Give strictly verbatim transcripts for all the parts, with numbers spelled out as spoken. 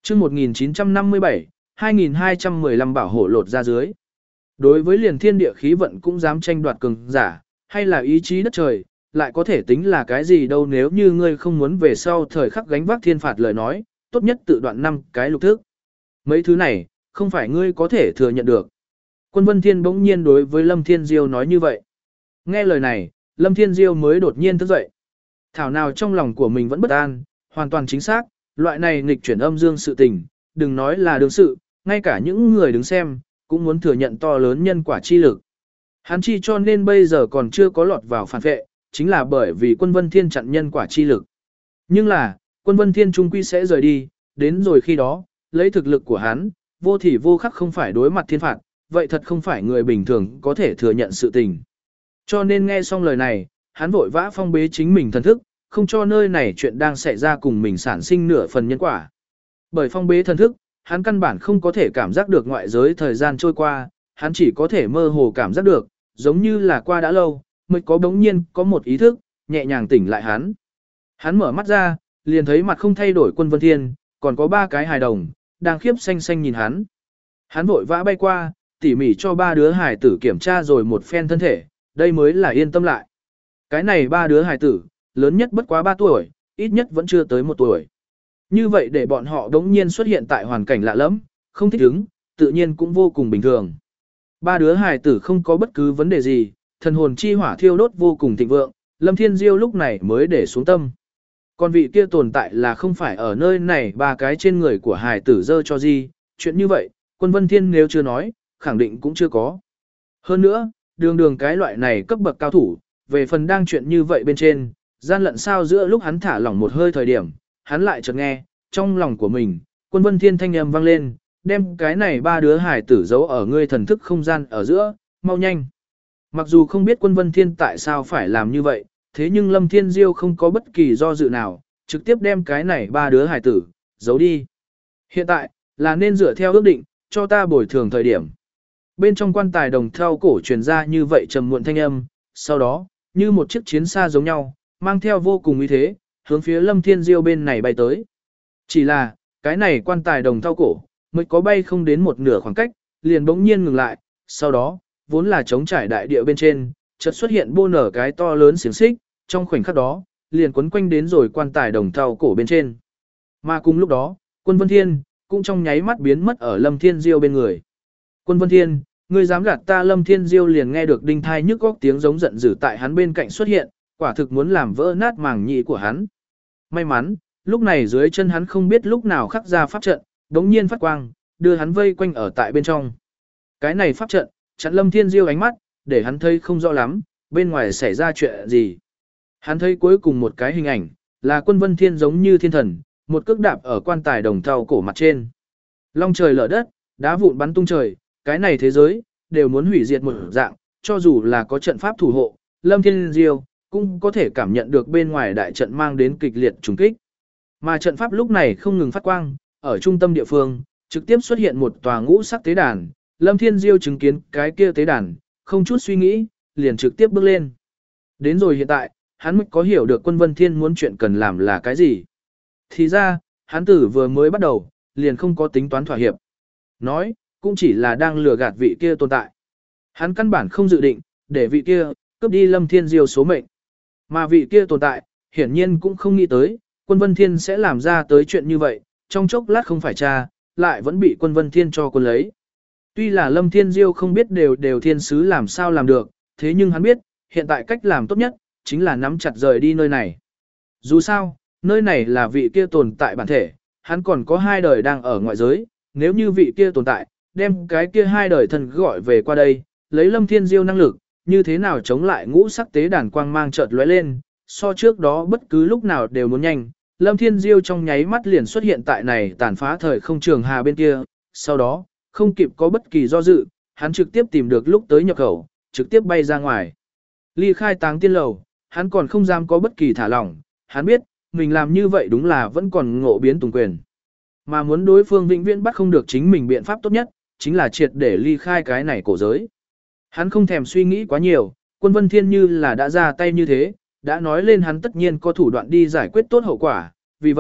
chương một nghìn chín trăm năm mươi bảy, hai nghìn hai trăm mười lăm bảo hộ lột ra dưới. Đối với liền thiên địa khí vận cũng dám tranh đoạt cường giả, hay là ý chí đất trời, lại có thể tính là cái gì đâu nếu như ngươi không muốn về sau thời khắc gánh vác thiên phạt lời nói, tốt nhất tự đoạn năm cái lục thức. Mấy thứ này, không phải ngươi có thể thừa nhận được. Quân Vân Thiên bỗng nhiên đối với Lâm Thiên Diêu nói như vậy. Nghe lời này, Lâm Thiên Diêu mới đột nhiên thức dậy. Thảo nào trong lòng của mình vẫn bất an, hoàn toàn chính xác, loại này nghịch chuyển âm dương sự tình, đừng nói là đương sự, ngay cả những người đứng xem, cũng muốn thừa nhận to lớn nhân quả chi lực. Hắn chi cho nên bây giờ còn chưa có lọt vào phản vệ, chính là bởi vì Quân Vân Thiên chặn nhân quả chi lực. Nhưng là, Quân Vân Thiên trung quy sẽ rời đi, đến rồi khi đó, lấy thực lực của hắn, vô thì vô khắc không phải đối mặt thiên phạt, vậy thật không phải người bình thường có thể thừa nhận sự tình. Cho nên nghe xong lời này, hắn vội vã phong bế chính mình thần thức, không cho nơi này chuyện đang xảy ra cùng mình sản sinh nửa phần nhân quả. Bởi phong bế thần thức, hắn căn bản không có thể cảm giác được ngoại giới thời gian trôi qua, hắn chỉ có thể mơ hồ cảm giác được, giống như là qua đã lâu, mới có bỗng nhiên có một ý thức, nhẹ nhàng tỉnh lại hắn. Hắn mở mắt ra, liền thấy mặt không thay đổi Quân Vân Thiên, còn có ba cái hài đồng, đang khiếp xanh xanh nhìn hắn. Hắn vội vã bay qua, tỉ mỉ cho ba đứa hài tử kiểm tra rồi một phen thân thể, đây mới là yên tâm lại. Cái này ba đứa hài tử, lớn nhất bất quá ba tuổi, ít nhất vẫn chưa tới một tuổi. Như vậy để bọn họ đống nhiên xuất hiện tại hoàn cảnh lạ lẫm, không thích ứng, tự nhiên cũng vô cùng bình thường. Ba đứa hài tử không có bất cứ vấn đề gì, thần hồn chi hỏa thiêu đốt vô cùng thịnh vượng, Lâm Thiên Diêu lúc này mới để xuống tâm. Còn vị kia tồn tại là không phải ở nơi này ba cái trên người của hài tử dơ cho gì, chuyện như vậy, Quân Vân Thiên nếu chưa nói, khẳng định cũng chưa có. Hơn nữa, đường đường cái loại này cấp bậc cao thủ, về phần đang chuyện như vậy bên trên, gian lận sao giữa lúc hắn thả lỏng một hơi thời điểm, hắn lại chợt nghe, trong lòng của mình, Quân Vân Thiên thanh âm vang lên, đem cái này ba đứa hải tử giấu ở ngươi thần thức không gian ở giữa, mau nhanh. Mặc dù không biết Quân Vân Thiên tại sao phải làm như vậy, thế nhưng Lâm Thiên Diêu không có bất kỳ do dự nào, trực tiếp đem cái này ba đứa hải tử, giấu đi. Hiện tại, là nên dựa theo ước định, cho ta bồi thường thời điểm. Bên trong quan tài đồng theo cổ truyền ra như vậy trầm muộn thanh âm, sau đó, như một chiếc chiến xa giống nhau, mang theo vô cùng uy thế, hướng phía Lâm Thiên Diêu bên này bay tới. Chỉ là, cái này quan tài đồng theo cổ, mới có bay không đến một nửa khoảng cách, liền bỗng nhiên ngừng lại, sau đó, vốn là trống trải đại địa bên trên, chợt xuất hiện bô nở cái to lớn xiềng xích, trong khoảnh khắc đó, liền quấn quanh đến rồi quan tài đồng theo cổ bên trên. Mà cùng lúc đó, Quân Vân Thiên, cũng trong nháy mắt biến mất ở Lâm Thiên Diêu bên người. Quân Vân Thiên, ngươi dám gạt ta? Lâm Thiên Diêu liền nghe được đinh thai nhức góc tiếng giống giận dữ tại hắn bên cạnh xuất hiện, quả thực muốn làm vỡ nát màng nhĩ của hắn. May mắn, lúc này dưới chân hắn không biết lúc nào khắc ra pháp trận, đống nhiên phát quang, đưa hắn vây quanh ở tại bên trong. Cái này pháp trận, chặn Lâm Thiên Diêu ánh mắt, để hắn thấy không rõ lắm, bên ngoài xảy ra chuyện gì. Hắn thấy cuối cùng một cái hình ảnh, là Quân Vân Thiên giống như thiên thần, một cước đạp ở quan tài đồng thau cổ mặt trên. Long trời lở đất, đá vụn bắn tung trời, cái này thế giới, đều muốn hủy diệt một dạng, cho dù là có trận pháp thủ hộ, Lâm Thiên Diêu cũng có thể cảm nhận được bên ngoài đại trận mang đến kịch liệt trùng kích. Mà trận pháp lúc này không ngừng phát quang, ở trung tâm địa phương, trực tiếp xuất hiện một tòa ngũ sắc tế đàn, Lâm Thiên Diêu chứng kiến cái kia tế đàn, không chút suy nghĩ, liền trực tiếp bước lên. Đến rồi hiện tại, hắn mới có hiểu được Quân Vân Thiên muốn chuyện cần làm là cái gì. Thì ra, hắn tử vừa mới bắt đầu, liền không có tính toán thỏa hiệp. Nói, cũng chỉ là đang lừa gạt vị kia tồn tại. Hắn căn bản không dự định, để vị kia, cướp đi Lâm Thiên Diêu số mệnh. Mà vị kia tồn tại, hiển nhiên cũng không nghĩ tới, Quân Vân Thiên sẽ làm ra tới chuyện như vậy, trong chốc lát không phải cha, lại vẫn bị Quân Vân Thiên cho quân lấy. Tuy là Lâm Thiên Diêu không biết đều đều thiên sứ làm sao làm được, thế nhưng hắn biết, hiện tại cách làm tốt nhất, chính là nắm chặt rời đi nơi này. Dù sao, nơi này là vị kia tồn tại bản thể, hắn còn có hai đời đang ở ngoại giới, nếu như vị kia tồn tại, đem cái kia hai đời thần gọi về qua đây, lấy Lâm Thiên Diêu năng lực, như thế nào chống lại ngũ sắc tế đàn quang mang chợt lóe lên, so trước đó bất cứ lúc nào đều muốn nhanh, Lâm Thiên Diêu trong nháy mắt liền xuất hiện tại này tàn phá thời không trường hà bên kia, sau đó, không kịp có bất kỳ do dự, hắn trực tiếp tìm được lúc tới nhập khẩu, trực tiếp bay ra ngoài. Ly khai Táng Tiên Lầu, hắn còn không dám có bất kỳ thả lỏng, hắn biết, mình làm như vậy đúng là vẫn còn ngộ biến tùng quyền. Mà muốn đối phương vĩnh viễn bắt không được chính mình biện pháp tốt nhất, chính là triệt để ly khai cái này cổ giới. Hắn không thèm suy nghĩ quá nhiều, Quân Vân Thiên như là đã ra tay như thế, đã nói lên hắn tất nhiên có thủ đoạn đi giải quyết tốt hậu quả, vì vậy,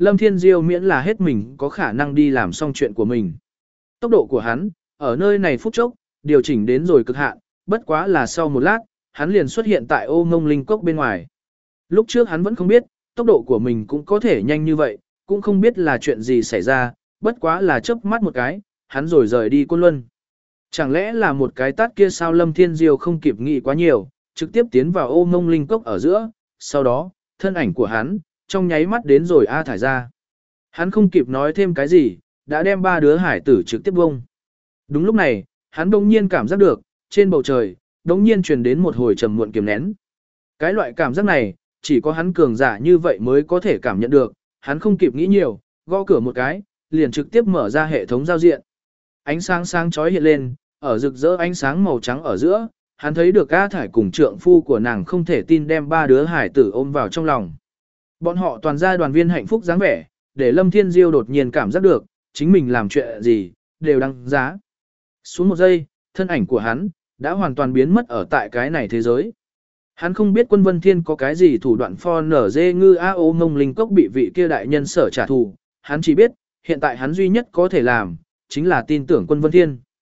Lâm Thiên Diêu miễn là hết mình có khả năng đi làm xong chuyện của mình. Tốc độ của hắn, ở nơi này phút chốc, điều chỉnh đến rồi cực hạn, bất quá là sau một lát, hắn liền xuất hiện tại ô ngông linh cốc bên ngoài. Lúc trước hắn vẫn không biết, tốc độ của mình cũng có thể nhanh như vậy, cũng không biết là chuyện gì xảy ra, bất quá là chớp mắt một cái, hắn rồi rời đi Côn Luân. Chẳng lẽ là một cái tát kia sao Lâm Thiên Diêu không kịp nghĩ quá nhiều, trực tiếp tiến vào ô ngông linh cốc ở giữa, sau đó, thân ảnh của hắn, trong nháy mắt đến rồi A thải ra. Hắn không kịp nói thêm cái gì, đã đem ba đứa hải tử trực tiếp bông. Đúng lúc này, hắn đông nhiên cảm giác được, trên bầu trời, đống nhiên truyền đến một hồi trầm muộn kiềm nén. Cái loại cảm giác này, chỉ có hắn cường giả như vậy mới có thể cảm nhận được, hắn không kịp nghĩ nhiều, gõ cửa một cái, liền trực tiếp mở ra hệ thống giao diện. Ánh sáng sáng chói hiện lên, ở rực rỡ ánh sáng màu trắng ở giữa, hắn thấy được A Thải cùng trượng phu của nàng không thể tin đem ba đứa hải tử ôm vào trong lòng. Bọn họ toàn ra đoàn viên hạnh phúc dáng vẻ, để Lâm Thiên Diêu đột nhiên cảm giác được, chính mình làm chuyện gì, đều đăng giá. Xuống một giây, thân ảnh của hắn, đã hoàn toàn biến mất ở tại cái này thế giới. Hắn không biết Quân Vân Thiên có cái gì thủ đoạn pho nở dê ngư a ô mông linh cốc bị vị kia đại nhân sở trả thù, hắn chỉ biết, hiện tại hắn duy nhất có thể làm, chính là tin tưởng Quân Vân Thiên.